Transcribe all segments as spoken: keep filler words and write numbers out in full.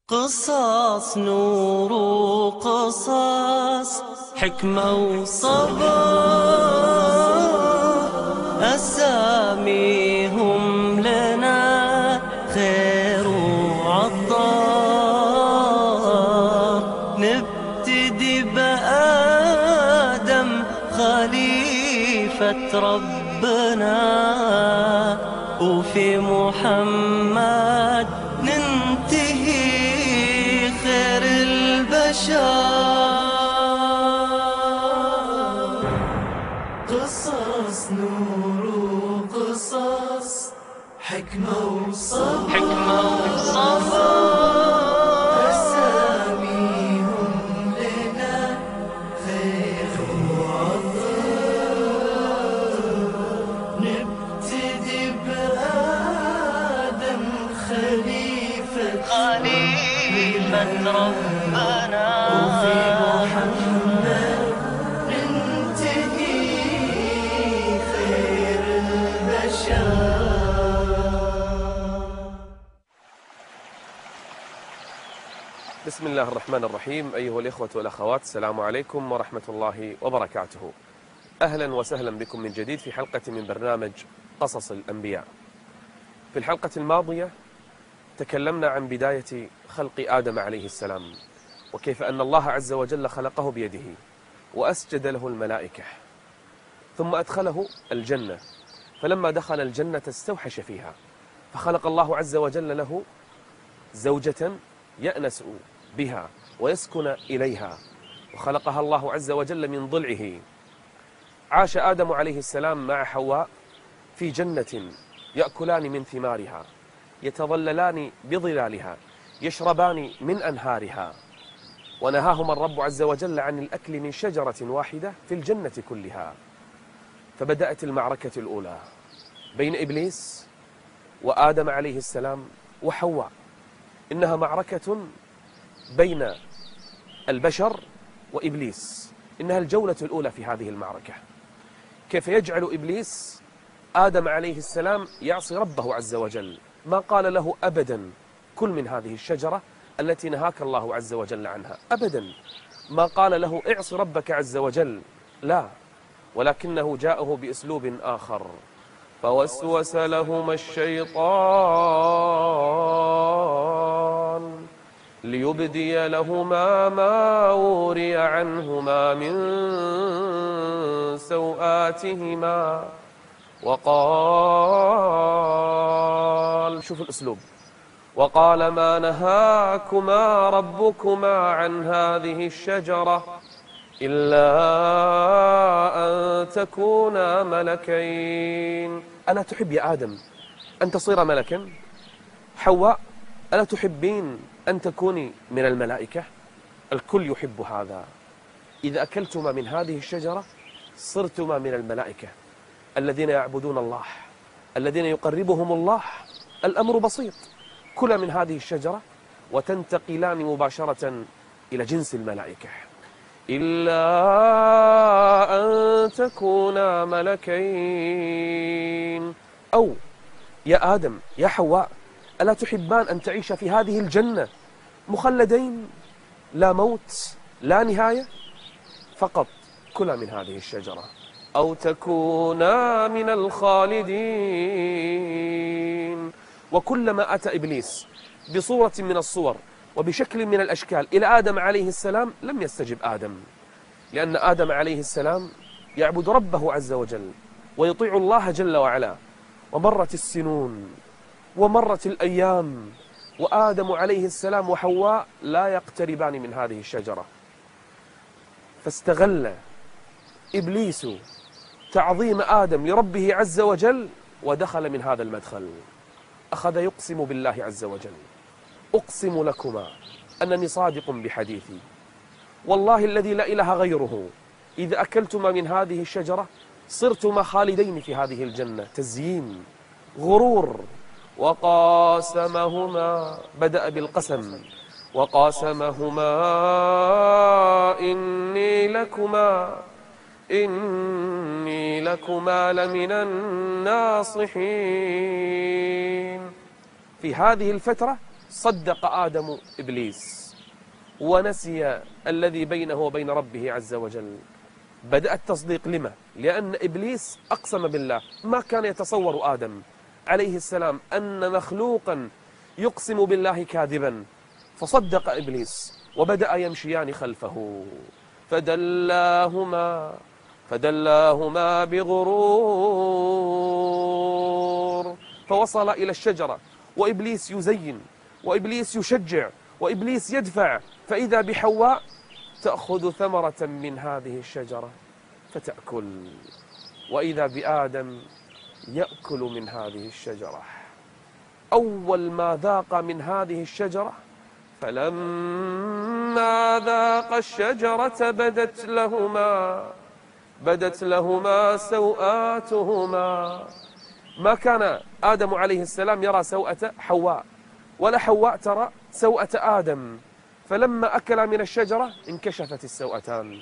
قصص نور وقصص حكمة وصبر، أساميهم لنا خير وعطار. نبتدي بآدم خليفة ربنا، وفي محمد ننتهي خير البشر. قصص نور وقصص حكمة وصبر، حكمة وصبر، أساميهم لنا خير وعطر. نبتدي بآدم خليفة خليفة ربنا، وفي محمد ننتهي خير البشر. بسم الله الرحمن الرحيم. أيها الإخوة والأخوات، السلام عليكم ورحمة الله وبركاته. أهلا وسهلا بكم من جديد في حلقة من برنامج قصص الأنبياء. في الحلقة الماضية تكلمنا عن بداية خلق آدم عليه السلام، وكيف أن الله عز وجل خلقه بيده وأسجد له الملائكة، ثم أدخله الجنة. فلما دخل الجنة استوحش فيها، فخلق الله عز وجل له زوجة يأنس بها ويسكن إليها، وخلقها الله عز وجل من ضلعه. عاش آدم عليه السلام مع حواء في جنة، يأكلان من ثمارها، يتظللان بظلالها، يشربان من أنهارها. ونهاهما الرب عز وجل عن الأكل من شجرة واحدة في الجنة كلها. فبدأت المعركة الأولى بين إبليس وآدم عليه السلام وحواء. إنها معركة بين البشر وإبليس، إنها الجولة الأولى في هذه المعركة. كيف يجعل إبليس آدم عليه السلام يعصي ربه عز وجل، ما قال له أبدا كل من هذه الشجرة التي نهاك الله عز وجل عنها، أبدا ما قال له اعص ربك عز وجل، لا، ولكنه جاءه بأسلوب آخر. فوسوس لهما الشيطان ليبدي لهما ما وري عنهما من سوآتهما، وقال، شوف الأسلوب، وقال ما نهاكما ربكما عن هذه الشجرة إلا أن تكونا ملكين. ألا تحب يا آدم أن تصير ملكا؟ حواء، ألا تحبين أن تكوني من الملائكة؟ الكل يحب هذا. إذا أكلتما من هذه الشجرة صرتما من الملائكة الذين يعبدون الله، الذين يقربهم الله. الأمر بسيط، كلا من هذه الشجرة وتنتقلان مباشرة إلى جنس الملائكة. إلا أن تكونا ملكين. أو يا آدم يا حواء، ألا تحبان أن تعيش في هذه الجنة مخلدين، لا موت لا نهاية؟ فقط كلا من هذه الشجرة أو تكونا من الخالدين. وكلما أتى إبليس بصورة من الصور وبشكل من الأشكال إلى آدم عليه السلام لم يستجب آدم، لأن آدم عليه السلام يعبد ربه عز وجل ويطيع الله جل وعلا. ومرت السنون ومرت الأيام وآدم عليه السلام وحواء لا يقتربان من هذه الشجرة. فاستغل إبليس تعظيم آدم لربه عز وجل ودخل من هذا المدخل. أخذ يقسم بالله عز وجل، أقسم لكما أنني صادق بحديثي، والله الذي لا إله غيره، إذا أكلتما من هذه الشجرة صرتما خالدين في هذه الجنة. تزيين، غرور. وقاسمهما، بدأ بالقسم، وقاسمهما إني لكما إني لكما لمن الناصحين. في هذه الفترة صدق آدم إبليس ونسي الذي بينه وبين ربه عز وجل. بدأ التصديق لما؟ لأن إبليس أقسم بالله، ما كان يتصور آدم عليه السلام أن مخلوقا يقسم بالله كاذبا، فصدق إبليس وبدأ يمشيان خلفه. فدلاهما فدلاهما بغرور فوصل إلى الشجرة، وإبليس يزين وإبليس يشجع وإبليس يدفع، فإذا بحواء تأخذ ثمرة من هذه الشجرة فتأكل، وإذا بآدم يأكل من هذه الشجرة. أول ما ذاق من هذه الشجرة فلما ذاق الشجرة بدت لهما بدت لهما سوآتهما. ما كان آدم عليه السلام يرى سوءة حواء، ولا حواء ترى سوءة آدم، فلما أكل من الشجرة انكشفت السوءتان.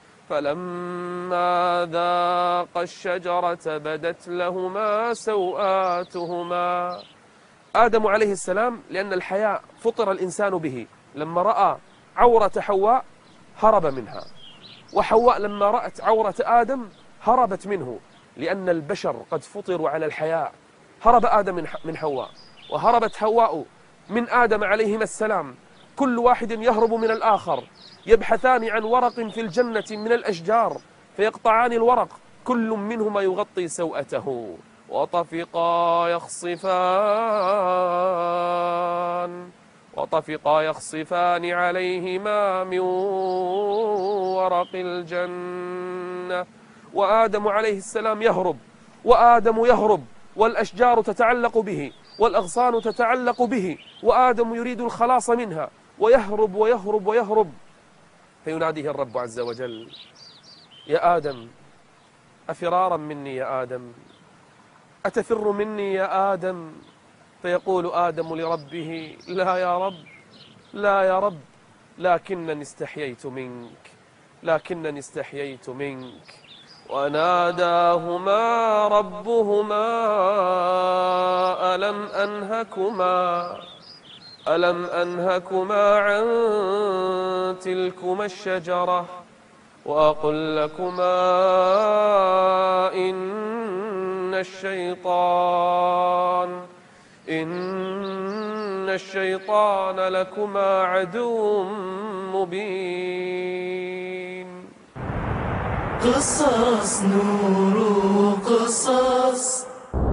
فلما ذاق الشجرة بدت لهما سوآتهما. آدم عليه السلام لأن الحياء فطر الإنسان به، لما رأى عورة حواء هرب منها، وحواء لما رأت عورة آدم هربت منه، لأن البشر قد فطروا على الحياء. هرب آدم من حواء، وهربت حواء من آدم عليهما السلام، كل واحد يهرب من الآخر، يبحثان عن ورق في الجنة من الأشجار فيقطعان الورق، كل منهما يغطي سوءته، وطفقا يخصفان وطفقا يخصفان عليهما من ورق الجنة. وآدم عليه السلام يهرب، وآدم يهرب والأشجار تتعلق به والأغصان تتعلق به، وآدم يريد الخلاص منها، ويهرب ويهرب ويهرب، فيناديه الرب عز وجل: يا آدم أفرارا مني يا آدم، أتفر مني يا آدم؟ فيقول آدم لربه: لا يا رب، لا يا رب، لكنني استحييت منك لكنني استحييت منك. وناداهما ربهما ألم أنهكما ألم أنهكما عن تلكما الشجرة وأقل لكما إن الشيطان إن الشيطان لكما عدو مبين. قصص نور قصص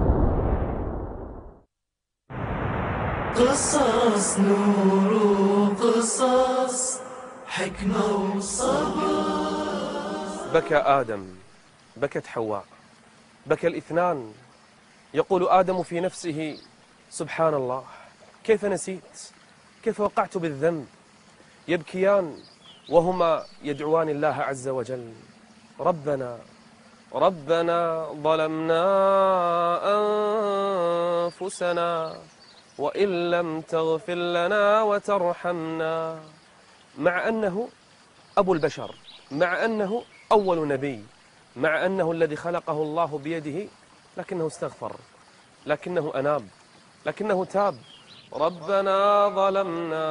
قصص نور قصص حكمة وصبر. بكى آدم، بكت حواء، بكى الاثنان. يقول آدم في نفسه: سبحان الله، كيف نسيت، كيف وقعت بالذنب. يبكيان وهما يدعوان الله عز وجل: ربنا ربنا ظلمنا أنفسنا وإن لم تغفر لنا وترحمنا. مع أنه أبو البشر، مع أنه أول نبي، مع أنه الذي خلقه الله بيده، لكنه استغفر، لكنه أناب، لكنه تاب. ربنا ظلمنا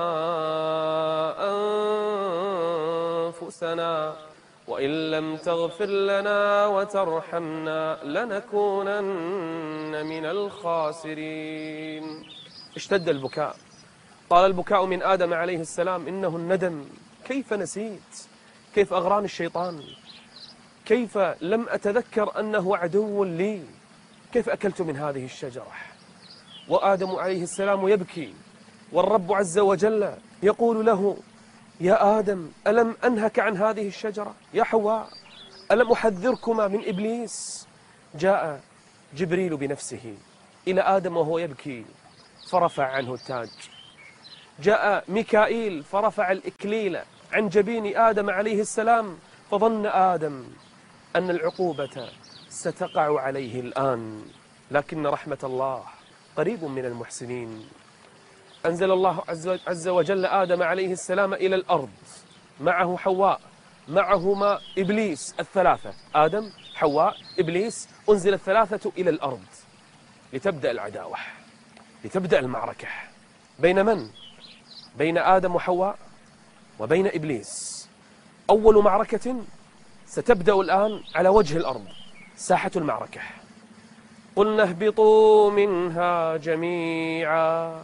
أنفسنا وإن لم تغفر لنا وترحمنا لنكونن من الخاسرين. اشتد البكاء، طال البكاء من آدم عليه السلام، إنه الندم. كيف نسيت، كيف أغراني الشيطان، كيف لم أتذكر أنه عدو لي، كيف أكلت من هذه الشجرة. وآدم عليه السلام يبكي، والرب عز وجل يقول له: يا آدم ألم أنهك عن هذه الشجرة؟ يا حواء ألم أحذركما من إبليس؟ جاء جبريل بنفسه إلى آدم وهو يبكي فرفع عنه التاج. جاء ميكائيل فرفع الإكليل عن جبين آدم عليه السلام، فظن آدم أن العقوبة ستقع عليه الآن، لكن رحمة الله قريب من المحسنين. أنزل الله عز وجل آدم عليه السلام إلى الأرض، معه حواء، معهما إبليس، الثلاثة، آدم حواء إبليس، أنزل الثلاثة إلى الأرض لتبدأ العداوة، لتبدأ المعركة. بين من؟ بين آدم وحواء وبين إبليس. أول معركة ستبدأ الآن على وجه الأرض، ساحة المعركة. قلنا اهبطوا منها جميعا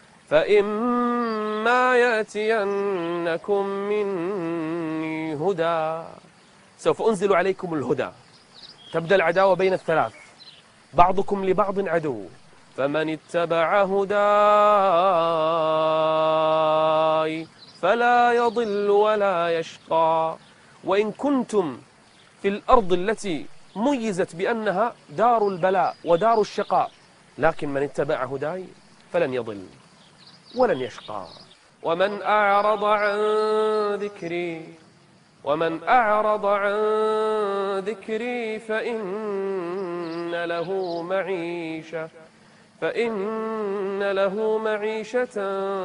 فإما يأتينكم مني هدى. سوف أنزل عليكم الهدى. تبدأ العداوة بين الثلاث، بعضكم لبعض عدو، فمن اتبع هداي فلا يضل ولا يشقى. وإن كنتم في الأرض التي ميزت بأنها دار البلاء ودار الشقاء، لكن من اتبع هداي فلن يضل ولن يشقى. ومن أعرض عن ذكري ومن أعرض عن ذكري فإن له معيشة فإن له معيشة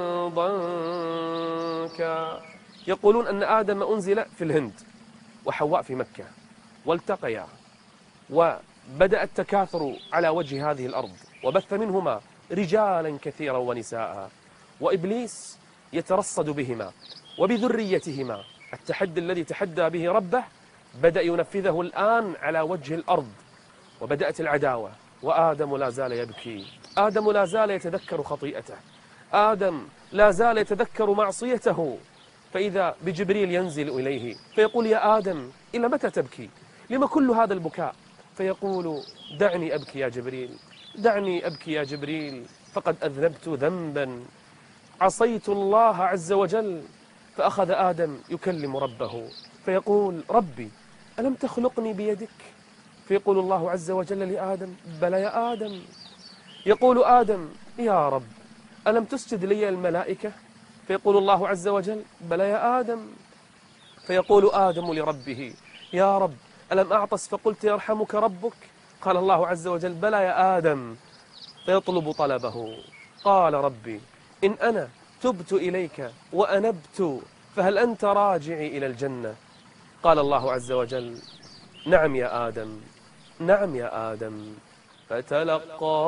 ضنكا. يقولون أن آدم أنزل في الهند وحواء في مكة، والتقيا وبدأ التكاثر على وجه هذه الأرض، وبث منهما رجالا كثيرا ونساء، وإبليس يترصد بهما وبذريتهما. التحدي الذي تحدى به ربه بدأ ينفذه الآن على وجه الأرض، وبدأت العداوة. وآدم لا زال يبكي، آدم لا زال يتذكر خطيئته، آدم لا زال يتذكر معصيته. فإذا بجبريل ينزل إليه فيقول: يا آدم إلى متى تبكي؟ لما كل هذا البكاء؟ فيقول: دعني أبكي يا جبريل، دعني أبكي يا جبريل، فقد أذنبت ذنبا، عصيت الله عز وجل. فأخذ آدم يكلم ربه فيقول: ربي ألم تخلقني بيدك؟ فيقول الله عز وجل لآدم: بلى يا آدم. يقول آدم: يا رب ألم تسجد لي الملائكة؟ فيقول الله عز وجل: بلى يا آدم. فيقول آدم لربه: يا رب ألم أعطس فقلت يرحمك ربك؟ قال الله عز وجل: بلى يا آدم. فيطلب طلبه. قال: ربي إن أنا تبت إليك وأنبت فهل أنت راجعي إلى الجنة؟ قال الله عز وجل: نعم يا آدم، نعم يا آدم. فتلقى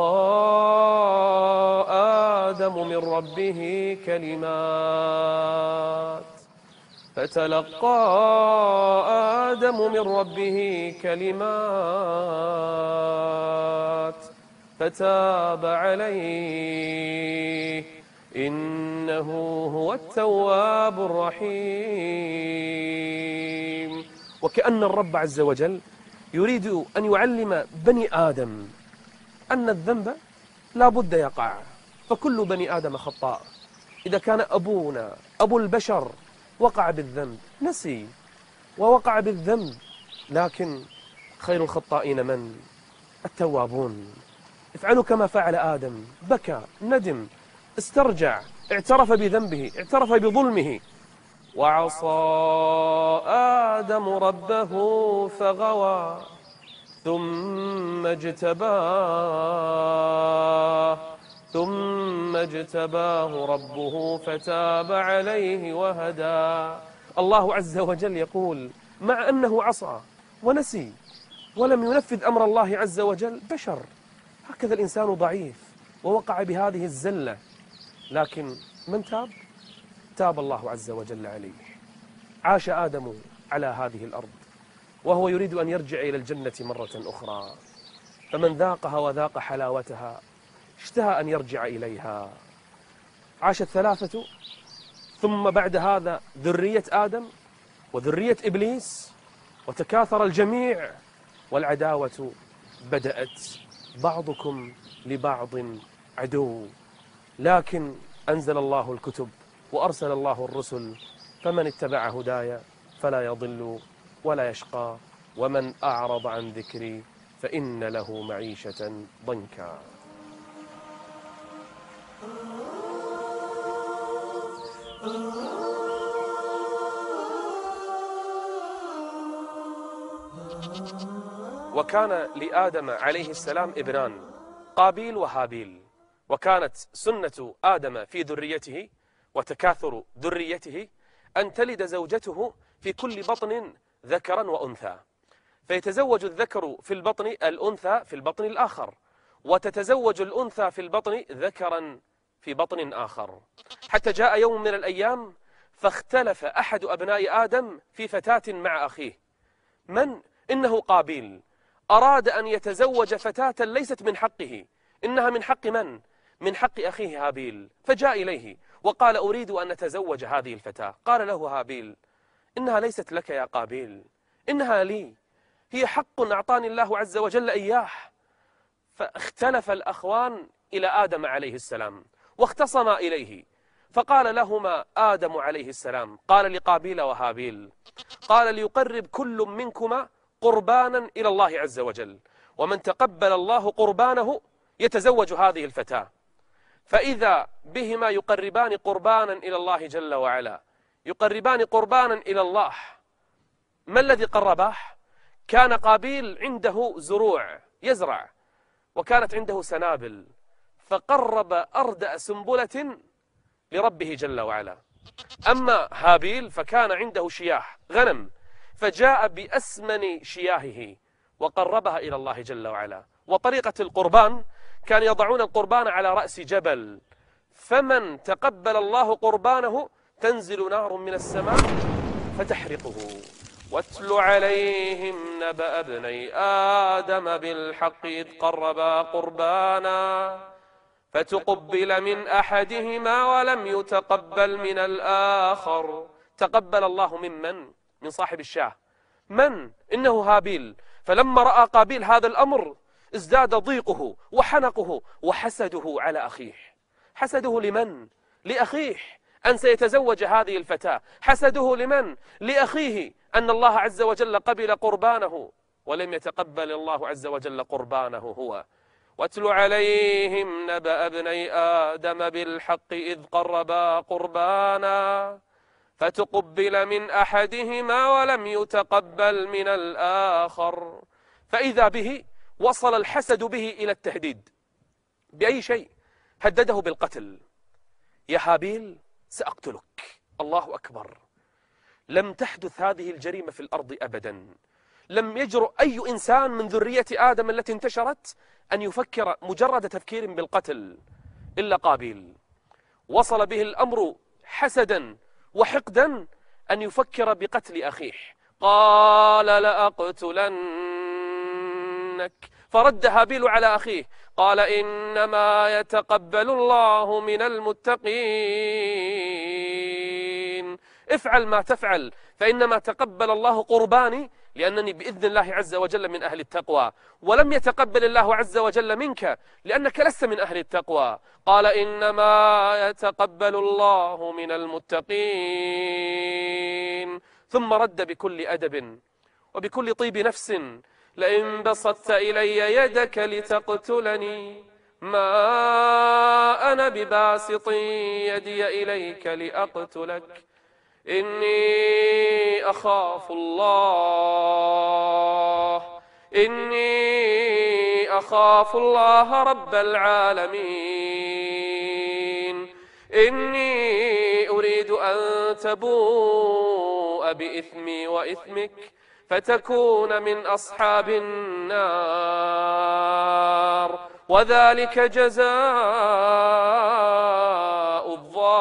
آدم من ربه كلمات فتلقى آدم من ربه كلمات فتاب عليه إنه هو التواب الرحيم. وكأن الرب عز وجل يريد أن يعلم بني آدم أن الذنب لا بد يقع، فكل بني آدم خطاء. إذا كان أبونا أبو البشر وقع بالذنب، نسي ووقع بالذنب، لكن خير الخطائين من؟ التوابون. افعلوا كما فعل آدم، بكى، ندم، استرجع، اعترف بذنبه، اعترف بظلمه. وعصى آدم ربه فغوى ثم اجتباه ثم اجتباه ربه فتاب عليه وهدى. الله عز وجل يقول: مع أنه عصى ونسي ولم ينفذ أمر الله عز وجل، بشر، هكذا الإنسان ضعيف ووقع بهذه الزلة، لكن من تاب؟ تاب الله عز وجل عليه. عاش آدم على هذه الأرض وهو يريد أن يرجع إلى الجنة مرة أخرى، فمن ذاقها وذاق حلاوتها اشتهى أن يرجع إليها. عاش الثلاثة، ثم بعد هذا ذرية آدم وذرية إبليس، وتكاثر الجميع، والعداوة بدأت، بعضكم لبعض عدو. لكن أنزل الله الكتب وأرسل الله الرسل، فمن اتبع هدايا فلا يضل ولا يشقى، ومن أعرض عن ذكري فإن له معيشة ضنكا. وكان لآدم عليه السلام ابنان، قابيل وهابيل، وكانت سنة آدم في ذريته وتكاثر ذريته أن تلد زوجته في كل بطن ذكرا وأنثى، فيتزوج الذكر في البطن الأنثى في البطن الآخر، وتتزوج الأنثى في البطن ذكرا في بطن آخر، حتى جاء يوم من الأيام فاختلف أحد أبناء آدم في فتاة مع أخيه. من؟ إنه قابيل، أراد أن يتزوج فتاة ليست من حقه، إنها من حق من؟ من حق أخيه هابيل. فجاء إليه وقال أريد أن أتزوج هذه الفتاة. قال له هابيل إنها ليست لك يا قابيل، إنها لي، هي حق أعطاني الله عز وجل إياه. فاختلف الأخوان إلى آدم عليه السلام واختصما إليه، فقال لهما آدم عليه السلام، قال لقابيل وهابيل، قال ليقرب كل منكما قربانا إلى الله عز وجل، ومن تقبل الله قربانه يتزوج هذه الفتاة. فإذا بهما يقربان قربانا إلى الله جل وعلا، يقربان قربانا إلى الله. ما الذي قرباه؟ كان قابيل عنده زروع يزرع، وكانت عنده سنابل، فقرب أردأ سنبلة لربه جل وعلا. أما هابيل فكان عنده شياه غنم، فجاء بأسمن شياهه وقربها إلى الله جل وعلا. وطريقة القربان كان يضعون القربان على رأس جبل، فمن تقبل الله قربانه تنزل نار من السماء فتحرقه. واتل عليهم نبأ ابني آدم بالحق إذ قربا قربانا فتقبل من أحدهما ولم يتقبل من الآخر. تقبل الله ممن؟ من صاحب الشاه. من؟ إنه هابيل. فلما رأى قابيل هذا الأمر ازداد ضيقه وحنقه وحسده على أخيه. حسده لمن؟ لأخيه أن سيتزوج هذه الفتاة. حسده لمن؟ لأخيه أن الله عز وجل قبل قربانه ولم يتقبل الله عز وجل قربانه هو. واتل عليهم نبأ ابني آدم بالحق إذ قربا قربانا فتقبل من أحدهما ولم يتقبل من الآخر. فإذا به وصل الحسد به إلى التهديد. بأي شيء؟ هدده بالقتل. يا هابيل سأقتلك. الله أكبر. لم تحدث هذه الجريمة في الأرض أبدا. لم يجرؤ أي إنسان من ذرية آدم التي انتشرت أن يفكر مجرد تفكير بالقتل إلا قابيل. وصل به الأمر حسدا وحقدا أن يفكر بقتل أخيه. قال لأقتلنك. فرد هابيل على أخيه قال إنما يتقبل الله من المتقين. افعل ما تفعل فإنما تقبل الله قرباني لأنني بإذن الله عز وجل من أهل التقوى، ولم يتقبل الله عز وجل منك لأنك لست من أهل التقوى. قال إنما يتقبل الله من المتقين. ثم رد بكل أدب وبكل طيب نفس لئن بسطت إلي يدك لتقتلني ما أنا بباسط يدي إليك لأقتلك إني أخاف الله إني أخاف الله رب العالمين إني أريد أن تبوء بإثمي وإثمك فتكون من أصحاب النار وذلك جزاء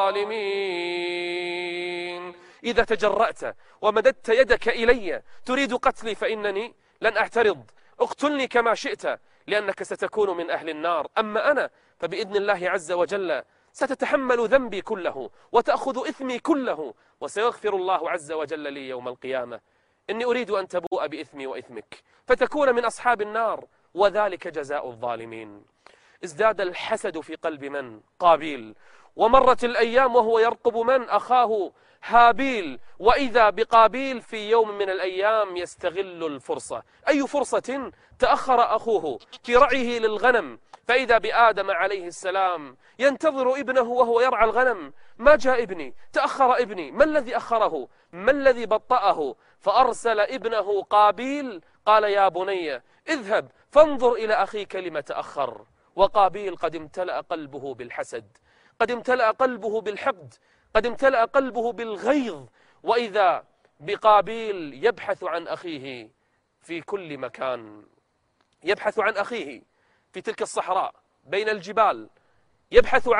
الظالمين. إذا تجرأت ومددت يدك إلي تريد قتلي فإنني لن أعترض، اقتلني كما شئت لأنك ستكون من أهل النار. أما أنا فبإذن الله عز وجل ستتحمل ذنبي كله وتأخذ إثمي كله وسيغفر الله عز وجل لي يوم القيامة. إني أريد أن تبوء بإثمي وإثمك فتكون من أصحاب النار وذلك جزاء الظالمين. ازداد الحسد في قلب من؟ قابيل. ومرت الأيام وهو يرقب من؟ أخاه هابيل. وإذا بقابيل في يوم من الأيام يستغل الفرصة. أي فرصة؟ تأخر أخوه في رعيه للغنم، فإذا بآدم عليه السلام ينتظر ابنه وهو يرعى الغنم. ما جاء ابني؟ تأخر ابني. ما الذي أخره؟ ما الذي بطأه؟ فأرسل ابنه قابيل قال يا بني اذهب فانظر إلى أخيك لم تأخر. وقابيل قد امتلأ قلبه بالحسد، قد امتلأ قلبه بالحقد، قد امتلأ قلبه بالغيظ. وإذا بقابيل يبحث عن أخيه في كل مكان، يبحث عن أخيه في تلك الصحراء بين الجبال، يبحث عن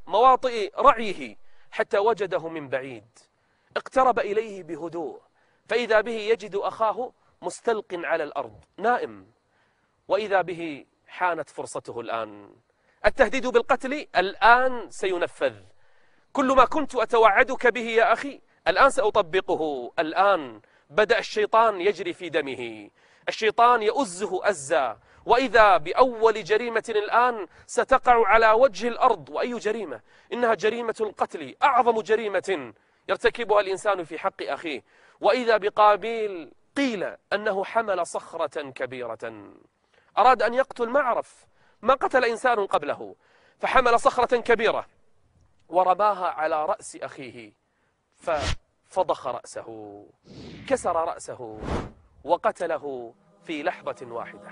مواطئ رعيه حتى وجده من بعيد. اقترب إليه بهدوء فإذا به يجد أخاه مستلق على الأرض نائم، وإذا به حانت فرصته الآن. التهديد بالقتل الآن سينفذ. كل ما كنت أتوعدك به يا أخي الآن سأطبقه. الآن بدأ الشيطان يجري في دمه، الشيطان يؤزه أزا، وإذا بأول جريمة الآن ستقع على وجه الأرض. وأي جريمة؟ إنها جريمة القتل، أعظم جريمة يرتكبها الإنسان في حق أخيه. وإذا بقابيل قيل أنه حمل صخرة كبيرة، أراد أن يقتل ما عرف، ما قتل إنسان قبله، فحمل صخرة كبيرة ورماها على رأس أخيه ففضخ رأسه، كسر رأسه وقتله في لحظة واحدة.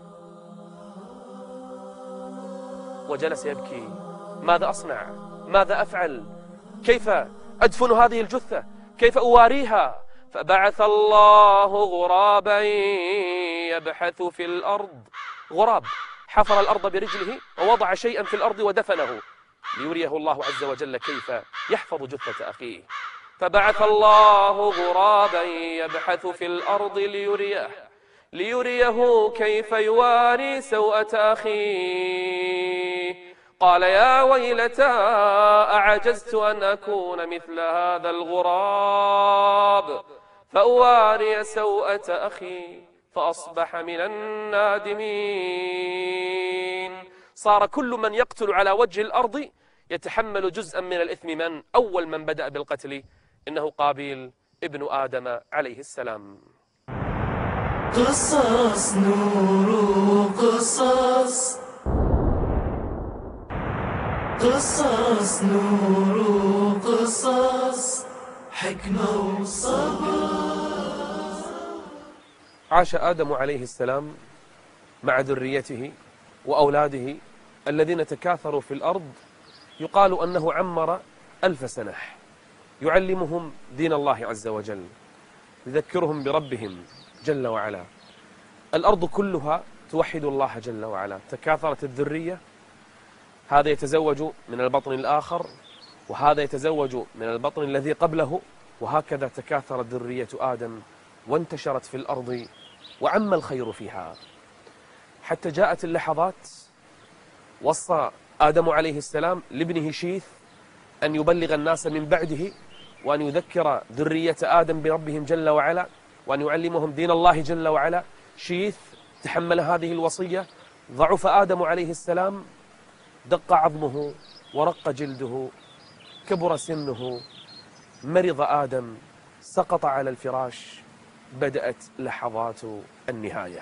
وجلس يبكي: ماذا أصنع؟ ماذا أفعل؟ كيف أدفن هذه الجثة؟ كيف أواريها؟ فبعث الله غرابا يبحث في الأرض. غراب حفر الأرض برجله ووضع شيئا في الأرض ودفنه ليريه الله عز وجل كيف يحفظ جثة أخيه. فبعث الله غرابا يبحث في الأرض ليريه ليريه كيف يواري سوءة أخيه. قال: يا ويلتى أعجزت أن أكون مثل هذا الغراب فأواري سوءة أخي فأصبح من النادمين. صار كل من يقتل على وجه الأرض يتحمل جزءا من الإثم. من أول من بدأ بالقتل؟ إنه قابيل ابن آدم عليه السلام. قصص نور قصص، قصص نور قصص، حكمة وصبر. عاش آدم عليه السلام مع ذريته وأولاده الذين تكاثروا في الأرض، يقال أنه عمر ألف سنة، يعلمهم دين الله عز وجل، يذكرهم بربهم جل وعلا. الأرض كلها توحد الله جل وعلا. تكاثرت الذرية، هذا يتزوج من البطن الآخر، وهذا يتزوج من البطن الذي قبله، وهكذا تكاثرت ذرية آدم وانتشرت في الأرض وعم الخير فيها، حتى جاءت اللحظات وصى آدم عليه السلام لابنه شيث أن يبلغ الناس من بعده، وأن يذكر ذرية آدم بربهم جل وعلا، وأن يعلمهم دين الله جل وعلا. شيث تحمل هذه الوصية. ضعف آدم عليه السلام، دق عظمه ورق جلده، كبر سنه، مرض آدم، سقط على الفراش. بدأت لحظات النهاية،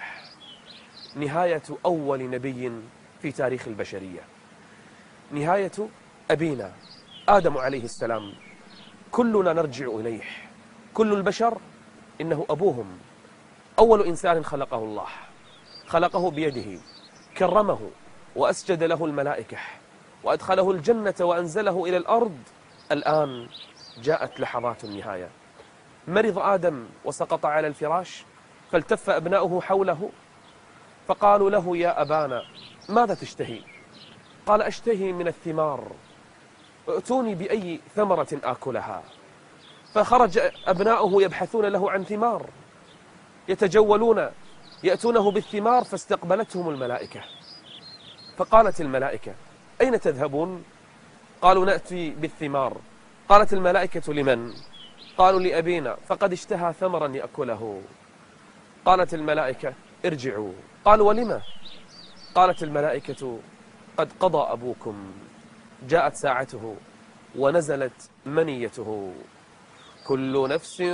نهاية أول نبي في تاريخ البشرية، نهاية أبينا آدم عليه السلام. كلنا نرجع إليه، كل البشر إنه أبوهم. أول إنسان خلقه الله، خلقه بيده، كرمه وأسجد له الملائكة وأدخله الجنة وأنزله إلى الأرض. الآن جاءت لحظات النهاية. مرض آدم وسقط على الفراش، فالتف أبناؤه حوله فقالوا له: يا أبانا ماذا تشتهي؟ قال: أشتهي من الثمار، ائتوني بأي ثمرة آكلها. فخرج أبناؤه يبحثون له عن ثمار، يتجولون يأتونه بالثمار، فاستقبلتهم الملائكة. فقالت الملائكة: أين تذهبون؟ قالوا: نأتي بالثمار. قالت الملائكة: لمن؟ قالوا: لأبينا، فقد اشتهى ثمرا يأكله. قالت الملائكة: ارجعوا. قالوا: ولما؟ قالت الملائكة: قد قضى أبوكم، جاءت ساعته ونزلت منيته. كل نفس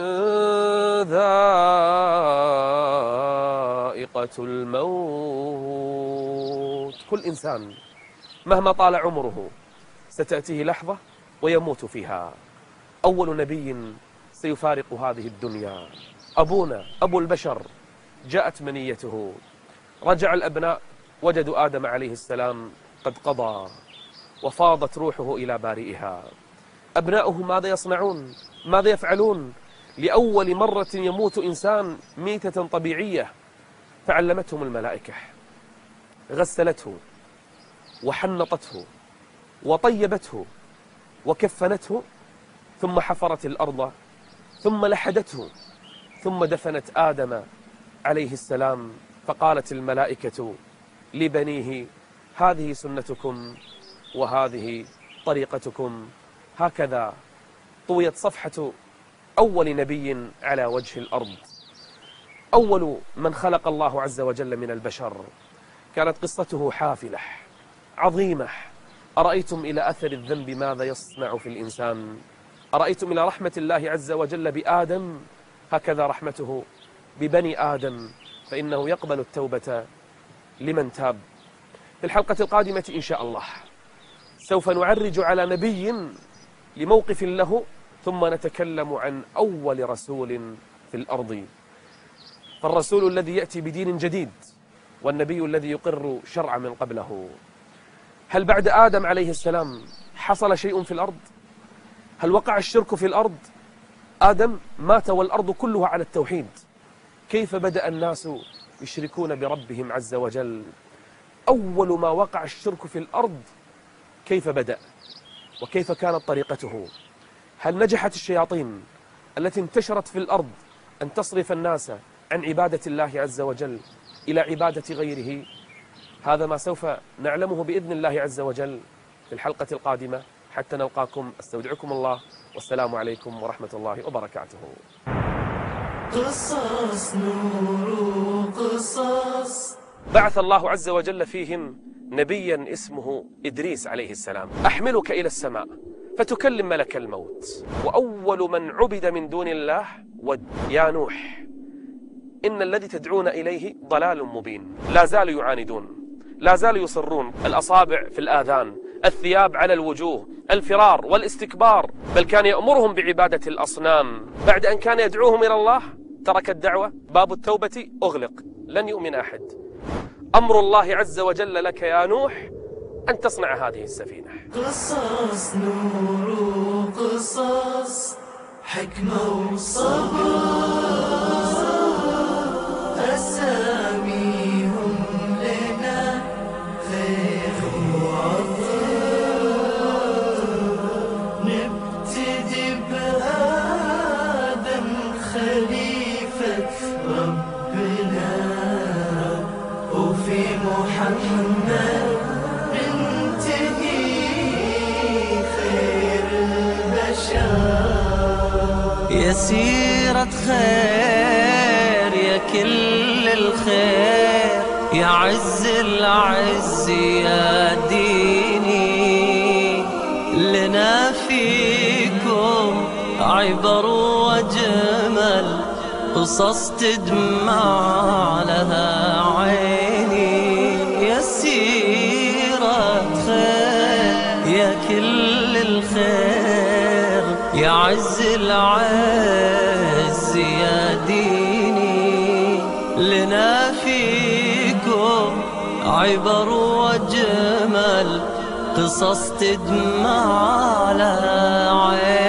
ذائقة الموت. كل إنسان مهما طال عمره ستأتيه لحظة ويموت فيها. أول نبي سيفارق هذه الدنيا أبونا أبو البشر، جاءت منيته. رجع الأبناء وجدوا آدم عليه السلام قد قضى، وفاضت روحه إلى بارئها. أبناؤه ماذا يصنعون؟ ماذا يفعلون؟ لأول مرة يموت إنسان ميتة طبيعية، فعلمتهم الملائكة، غسلته وحنطته وطيبته وكفنته، ثم حفرت الأرض ثم لحدته ثم دفنت آدم عليه السلام، فقالت الملائكة لبنيه: هذه سنتكم وهذه طريقتكم. هكذا طويت صفحة أول نبي على وجه الأرض، أول من خلق الله عز وجل من البشر. كانت قصته حافلة عظيمة. أرأيتم إلى أثر الذنب ماذا يصنع في الإنسان؟ أرأيتم إلى رحمة الله عز وجل بآدم؟ هكذا رحمته ببني آدم، فإنه يقبل التوبة لمن تاب. في الحلقة القادمة إن شاء الله سوف نعرج على نبي لموقف له، ثم نتكلم عن أول رسول في الأرض، فالرسول الذي يأتي بدين جديد والنبي الذي يقر شرع من قبله. هل بعد آدم عليه السلام حصل شيء في الأرض؟ هل وقع الشرك في الأرض؟ آدم مات والأرض كلها على التوحيد. كيف بدأ الناس يشركون بربهم عز وجل؟ أول ما وقع الشرك في الأرض كيف بدأ وكيف كانت طريقته؟ هل نجحت الشياطين التي انتشرت في الأرض أن تصرف الناس عن عبادة الله عز وجل إلى عبادة غيره؟ هذا ما سوف نعلمه بإذن الله عز وجل في الحلقة القادمة. حتى نلقاكم أستودعكم الله، والسلام عليكم ورحمة الله وبركاته. قصص نور قصص. بعث الله عز وجل فيهم نبيا اسمه إدريس عليه السلام. أحملك إلى السماء فتكلم ملك الموت، وأول من عبد من دون الله ود. يا نوح إن الذي تدعون إليه ضلال مبين. لا زالوا يعاندون، لا زالوا يصرون، الأصابع في الآذان، الثياب على الوجوه، الفرار والاستكبار، بل كان يأمرهم بعبادة الأصنام. بعد أن كان يدعوهم إلى الله ترك الدعوة، باب التوبة أغلق، لن يؤمن أحد. أمر الله عز وجل لك يا نوح أن تصنع هذه السفينة. قصص نور قصص، حكمة وصبر، أساميهم لنا خير وعطر. نبتدي بآدم خليفة ربنا، وفي محمد ننتهي خير البشر. يا سيرة خير يا كل الخير، يا عز العز يا ديني، لنا فيكم عبر وجمل، قصص تدمع لها عيني. يا سيرة خير يا كل الخير، يا عز العز يا ديني، لنا فيكم عبر وجمل، قصص تدمع لها عيني.